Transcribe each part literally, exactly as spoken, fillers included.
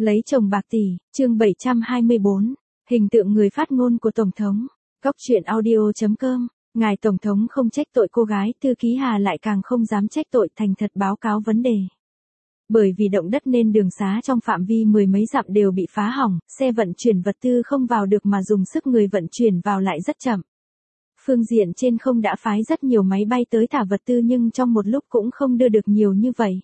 Lấy chồng bạc tỷ, chương bảy trăm hai mươi bốn, hình tượng người phát ngôn của Tổng thống. Góc truyện audio chấm com, ngài Tổng thống không trách tội cô gái, thư ký Hà lại càng không dám trách tội, thành thật báo cáo vấn đề. Bởi vì động đất nên đường xá trong phạm vi mười mấy dặm đều bị phá hỏng, xe vận chuyển vật tư không vào được mà dùng sức người vận chuyển vào lại rất chậm. Phương diện trên không đã phái rất nhiều máy bay tới thả vật tư nhưng trong một lúc cũng không đưa được nhiều như vậy.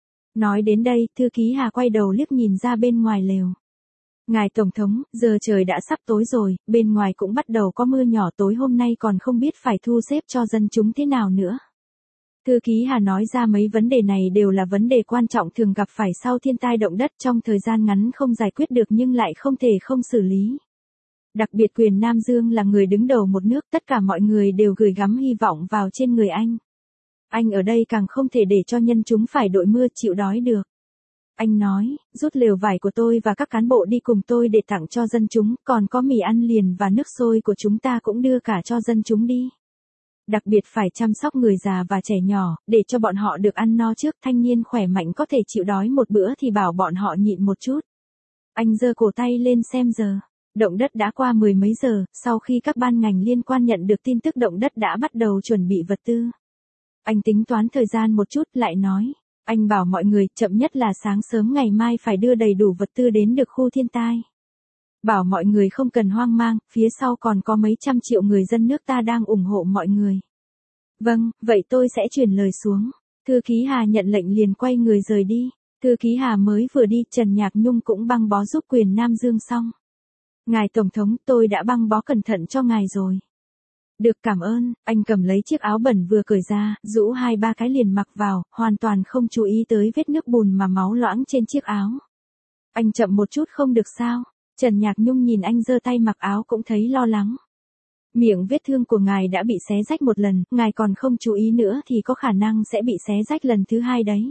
Nói đến đây, thư ký Hà quay đầu liếc nhìn ra bên ngoài lều. Ngài Tổng thống, giờ trời đã sắp tối rồi, bên ngoài cũng bắt đầu có mưa nhỏ, tối hôm nay còn không biết phải thu xếp cho dân chúng thế nào nữa. Thư ký Hà nói ra mấy vấn đề này đều là vấn đề quan trọng thường gặp phải sau thiên tai động đất, trong thời gian ngắn không giải quyết được nhưng lại không thể không xử lý. Đặc biệt quyền Nam Dương là người đứng đầu một nước, tất cả mọi người đều gửi gắm hy vọng vào trên người anh. Anh ở đây càng không thể để cho nhân chúng phải đội mưa chịu đói được. Anh nói, rút lều vải của tôi và các cán bộ đi cùng tôi để tặng cho dân chúng, còn có mì ăn liền và nước sôi của chúng ta cũng đưa cả cho dân chúng đi. Đặc biệt phải chăm sóc người già và trẻ nhỏ, để cho bọn họ được ăn no trước, thanh niên khỏe mạnh có thể chịu đói một bữa thì bảo bọn họ nhịn một chút. Anh giơ cổ tay lên xem giờ. Động đất đã qua mười mấy giờ, sau khi các ban ngành liên quan nhận được tin tức động đất đã bắt đầu chuẩn bị vật tư. Anh tính toán thời gian một chút lại nói, anh bảo mọi người chậm nhất là sáng sớm ngày mai phải đưa đầy đủ vật tư đến được khu thiên tai. Bảo mọi người không cần hoang mang, phía sau còn có mấy trăm triệu người dân nước ta đang ủng hộ mọi người. Vâng, vậy tôi sẽ truyền lời xuống. Thư ký Hà nhận lệnh liền quay người rời đi. Thư ký Hà mới vừa đi, Trần Nhạc Nhung cũng băng bó giúp quyền Nam Dương xong. Ngài Tổng thống, tôi đã băng bó cẩn thận cho ngài rồi. Được, cảm ơn. Anh cầm lấy chiếc áo bẩn vừa cởi ra, rũ hai ba cái liền mặc vào, hoàn toàn không chú ý tới vết nước bùn mà máu loãng trên chiếc áo. Anh chậm một chút không được sao? Trần Nhạc Nhung nhìn anh giơ tay mặc áo cũng thấy lo lắng. Miệng vết thương của ngài đã bị xé rách một lần, ngài còn không chú ý nữa thì có khả năng sẽ bị xé rách lần thứ hai đấy.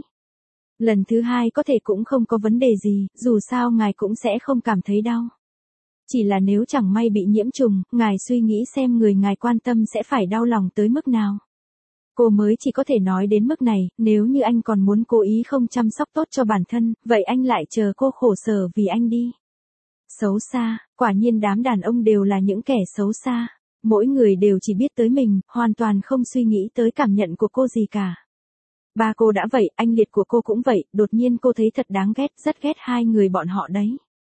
Lần thứ hai có thể cũng không có vấn đề gì, dù sao ngài cũng sẽ không cảm thấy đau. Chỉ là nếu chẳng may bị nhiễm trùng, ngài suy nghĩ xem người ngài quan tâm sẽ phải đau lòng tới mức nào. Cô mới chỉ có thể nói đến mức này, nếu như anh còn muốn cố ý không chăm sóc tốt cho bản thân, vậy anh lại chờ cô khổ sở vì anh đi. Xấu xa, quả nhiên đám đàn ông đều là những kẻ xấu xa. Mỗi người đều chỉ biết tới mình, hoàn toàn không suy nghĩ tới cảm nhận của cô gì cả. Ba cô đã vậy, anh Liệt của cô cũng vậy, đột nhiên cô thấy thật đáng ghét, rất ghét hai người bọn họ đấy.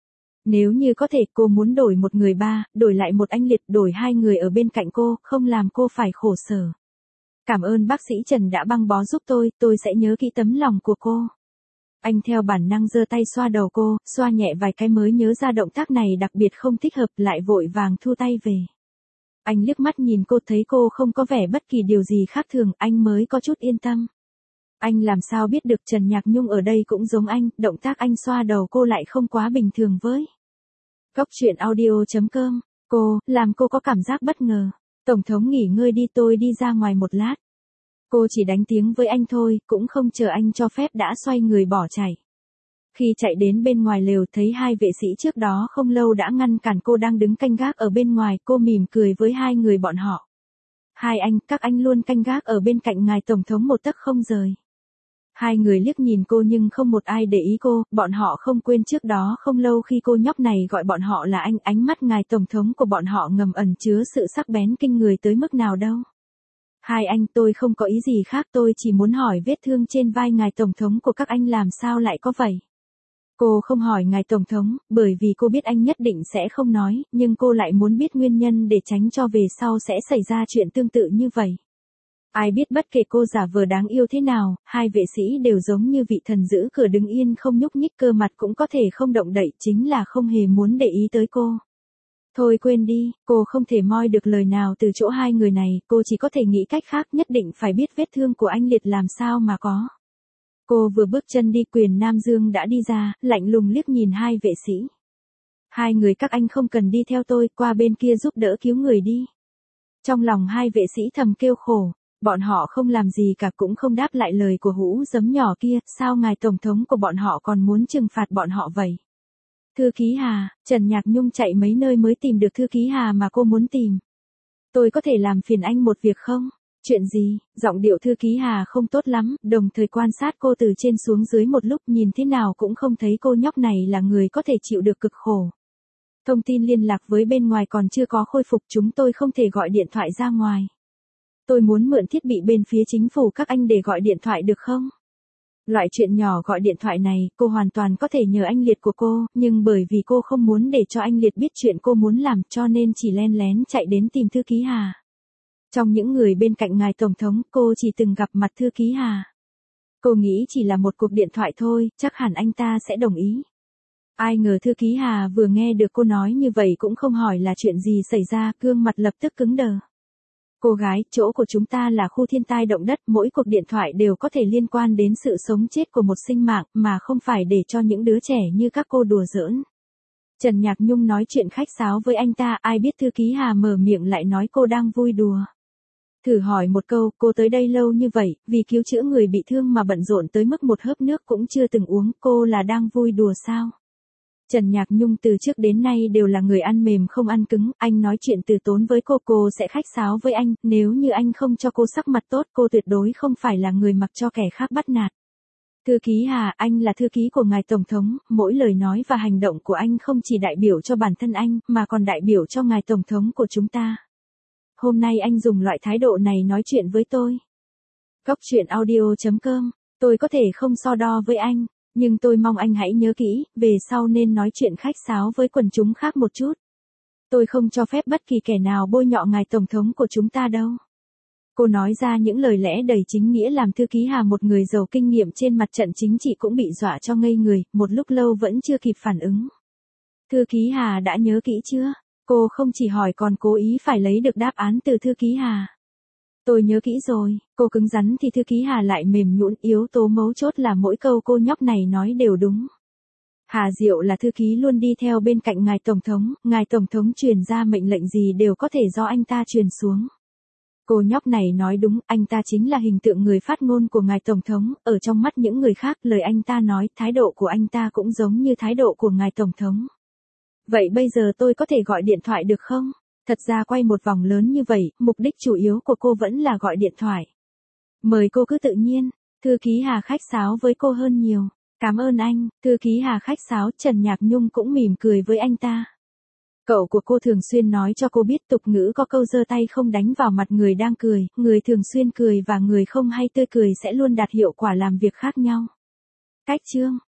Nếu như có thể cô muốn đổi một người ba, đổi lại một anh Liệt, đổi hai người ở bên cạnh cô, không làm cô phải khổ sở. Cảm ơn bác sĩ Trần đã băng bó giúp tôi, tôi sẽ nhớ kỹ tấm lòng của cô. Anh theo bản năng giơ tay xoa đầu cô, xoa nhẹ vài cái mới nhớ ra động tác này đặc biệt không thích hợp, lại vội vàng thu tay về. Anh liếc mắt nhìn cô thấy cô không có vẻ bất kỳ điều gì khác thường, anh mới có chút yên tâm. Anh làm sao biết được Trần Nhạc Nhung ở đây cũng giống anh, động tác anh xoa đầu cô lại không quá bình thường với. Góc truyện audio chấm com, cô, làm cô có cảm giác bất ngờ. Tổng thống nghỉ ngơi đi, tôi đi ra ngoài một lát. Cô chỉ đánh tiếng với anh thôi, cũng không chờ anh cho phép đã xoay người bỏ chạy. Khi chạy đến bên ngoài lều thấy hai vệ sĩ trước đó không lâu đã ngăn cản cô đang đứng canh gác ở bên ngoài, cô mỉm cười với hai người bọn họ. Hai anh, các anh luôn canh gác ở bên cạnh ngài Tổng thống một tấc không rời. Hai người liếc nhìn cô nhưng không một ai để ý cô, bọn họ không quên trước đó không lâu khi cô nhóc này gọi bọn họ là anh, ánh mắt ngài Tổng thống của bọn họ ngầm ẩn chứa sự sắc bén kinh người tới mức nào đâu. Hai anh, tôi không có ý gì khác, tôi chỉ muốn hỏi vết thương trên vai ngài Tổng thống của các anh làm sao lại có vậy. Cô không hỏi ngài Tổng thống, bởi vì cô biết anh nhất định sẽ không nói, nhưng cô lại muốn biết nguyên nhân để tránh cho về sau sẽ xảy ra chuyện tương tự như vậy. Ai biết bất kể cô giả vờ đáng yêu thế nào, hai vệ sĩ đều giống như vị thần giữ cửa đứng yên không nhúc nhích, cơ mặt cũng có thể không động đậy, chính là không hề muốn để ý tới cô. Thôi quên đi, cô không thể moi được lời nào từ chỗ hai người này, cô chỉ có thể nghĩ cách khác, nhất định phải biết vết thương của anh Liệt làm sao mà có. Cô vừa bước chân đi, quyền Nam Dương đã đi ra, lạnh lùng liếc nhìn hai vệ sĩ. Hai người các anh không cần đi theo tôi, qua bên kia giúp đỡ cứu người đi. Trong lòng hai vệ sĩ thầm kêu khổ, bọn họ không làm gì cả cũng không đáp lại lời của hũ giấm nhỏ kia, sao ngài Tổng thống của bọn họ còn muốn trừng phạt bọn họ vậy? Thư ký Hà, Trần Nhạc Nhung chạy mấy nơi mới tìm được thư ký Hà mà cô muốn tìm. Tôi có thể làm phiền anh một việc không? Chuyện gì? Giọng điệu thư ký Hà không tốt lắm, đồng thời quan sát cô từ trên xuống dưới một lúc, nhìn thế nào cũng không thấy cô nhóc này là người có thể chịu được cực khổ. Thông tin liên lạc với bên ngoài còn chưa có khôi phục, chúng tôi không thể gọi điện thoại ra ngoài. Tôi muốn mượn thiết bị bên phía chính phủ các anh để gọi điện thoại được không? Loại chuyện nhỏ gọi điện thoại này, cô hoàn toàn có thể nhờ anh Liệt của cô, nhưng bởi vì cô không muốn để cho anh Liệt biết chuyện cô muốn làm, cho nên chỉ len lén chạy đến tìm thư ký Hà. Trong những người bên cạnh ngài Tổng thống, cô chỉ từng gặp mặt thư ký Hà. Cô nghĩ chỉ là một cuộc điện thoại thôi, chắc hẳn anh ta sẽ đồng ý. Ai ngờ thư ký Hà vừa nghe được cô nói như vậy cũng không hỏi là chuyện gì xảy ra, gương mặt lập tức cứng đờ. Cô gái, chỗ của chúng ta là khu thiên tai động đất, mỗi cuộc điện thoại đều có thể liên quan đến sự sống chết của một sinh mạng, mà không phải để cho những đứa trẻ như các cô đùa giỡn. Trần Nhạc Nhung nói chuyện khách sáo với anh ta, ai biết thư ký Hà mở miệng lại nói cô đang vui đùa. Thử hỏi một câu, cô tới đây lâu như vậy, vì cứu chữa người bị thương mà bận rộn tới mức một hớp nước cũng chưa từng uống, cô là đang vui đùa sao? Trần Nhạc Nhung từ trước đến nay đều là người ăn mềm không ăn cứng, anh nói chuyện từ tốn với cô, cô sẽ khách sáo với anh, nếu như anh không cho cô sắc mặt tốt, cô tuyệt đối không phải là người mặc cho kẻ khác bắt nạt. Thư ký Hà, anh là thư ký của ngài Tổng thống, mỗi lời nói và hành động của anh không chỉ đại biểu cho bản thân anh, mà còn đại biểu cho ngài Tổng thống của chúng ta. Hôm nay anh dùng loại thái độ này nói chuyện với tôi. Góc truyện audio chấm com, tôi có thể không so đo với anh, nhưng tôi mong anh hãy nhớ kỹ, về sau nên nói chuyện khách sáo với quần chúng khác một chút. Tôi không cho phép bất kỳ kẻ nào bôi nhọ ngài Tổng thống của chúng ta đâu. Cô nói ra những lời lẽ đầy chính nghĩa làm thư ký Hà, một người giàu kinh nghiệm trên mặt trận chính trị, cũng bị dọa cho ngây người, một lúc lâu vẫn chưa kịp phản ứng. Thư ký Hà đã nhớ kỹ chưa? Cô không chỉ hỏi còn cố ý phải lấy được đáp án từ thư ký Hà. Tôi nhớ kỹ rồi, cô cứng rắn thì thư ký Hà lại mềm nhũn, yếu tố mấu chốt là mỗi câu cô nhóc này nói đều đúng. Hà Diệu là thư ký luôn đi theo bên cạnh ngài Tổng thống, ngài Tổng thống truyền ra mệnh lệnh gì đều có thể do anh ta truyền xuống. Cô nhóc này nói đúng, anh ta chính là hình tượng người phát ngôn của ngài Tổng thống, ở trong mắt những người khác lời anh ta nói, thái độ của anh ta cũng giống như thái độ của ngài Tổng thống. Vậy bây giờ tôi có thể gọi điện thoại được không? Thật ra quay một vòng lớn như vậy, mục đích chủ yếu của cô vẫn là gọi điện thoại. Mời cô cứ tự nhiên, thư ký Hà khách sáo với cô hơn nhiều. Cảm ơn anh, thư ký Hà khách sáo, Trần Nhạc Nhung cũng mỉm cười với anh ta. Cậu của cô thường xuyên nói cho cô biết tục ngữ có câu giơ tay không đánh vào mặt người đang cười, người thường xuyên cười và người không hay tươi cười sẽ luôn đạt hiệu quả làm việc khác nhau. Cách chương